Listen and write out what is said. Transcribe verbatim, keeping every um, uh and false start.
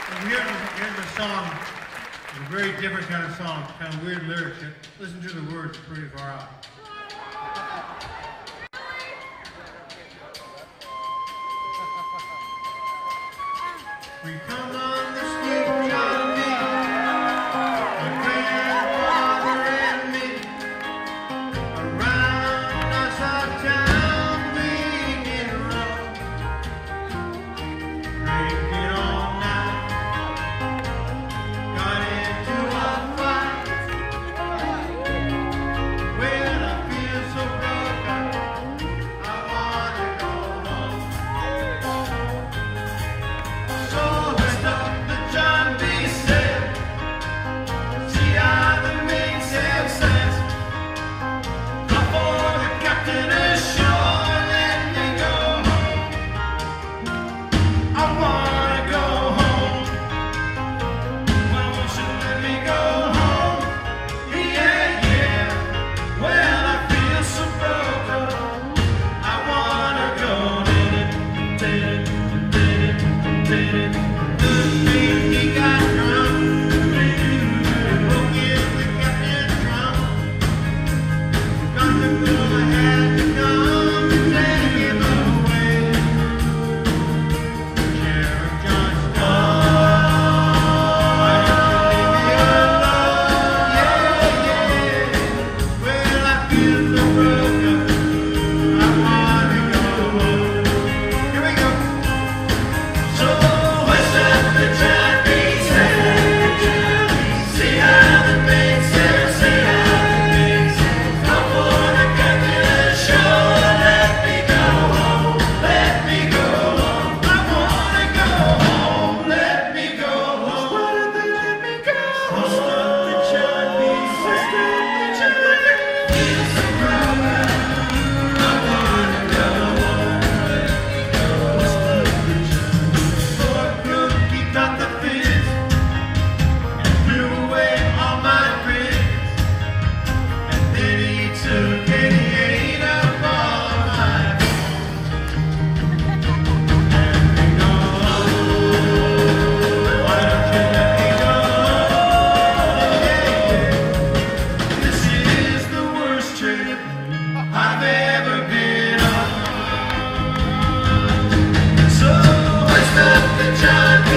Here's a, here's a song, a very different kind of song, kind of weird lyrics. Listen to the words, pretty far out. We come on the steep John B, my grandfather and me, around us our town ringing rough, drinking all night, got into a fight. Well, I feel so broken, I wanna go home. So lift up the John B. sail, see how the mainsail sets. Come for the captain ashore, let me go home. I wanna go home. Why won't you let me go home? Yeah, yeah. Well, I feel so broken, I wanna go. Did it, did it, did it, did it. He got drunk, broke in the captain's drum. Got the girl I had to come and take him away. Sheriff Johnstone, why did you leave me alone? Yeah, yeah. Well, I feel so broken, I wanna go home. Here we go. So what's up the John B. sail? See how the mainsail, see how the mainsail. Come for the captain ashore, let me go home, let me go home. I wanna go home, let me go home. Why don't they let me go home? What's up the John B. sail? Feel so broken, I wanna go home, let me go home. What's up the John B. Poor crook, he got the fizz and blew away all my friends. And then he took and he ate up all my Let me go home. Why don't you let me go home? Yeah, yeah. This is the worst trip I've ever been on. So what's up the John B.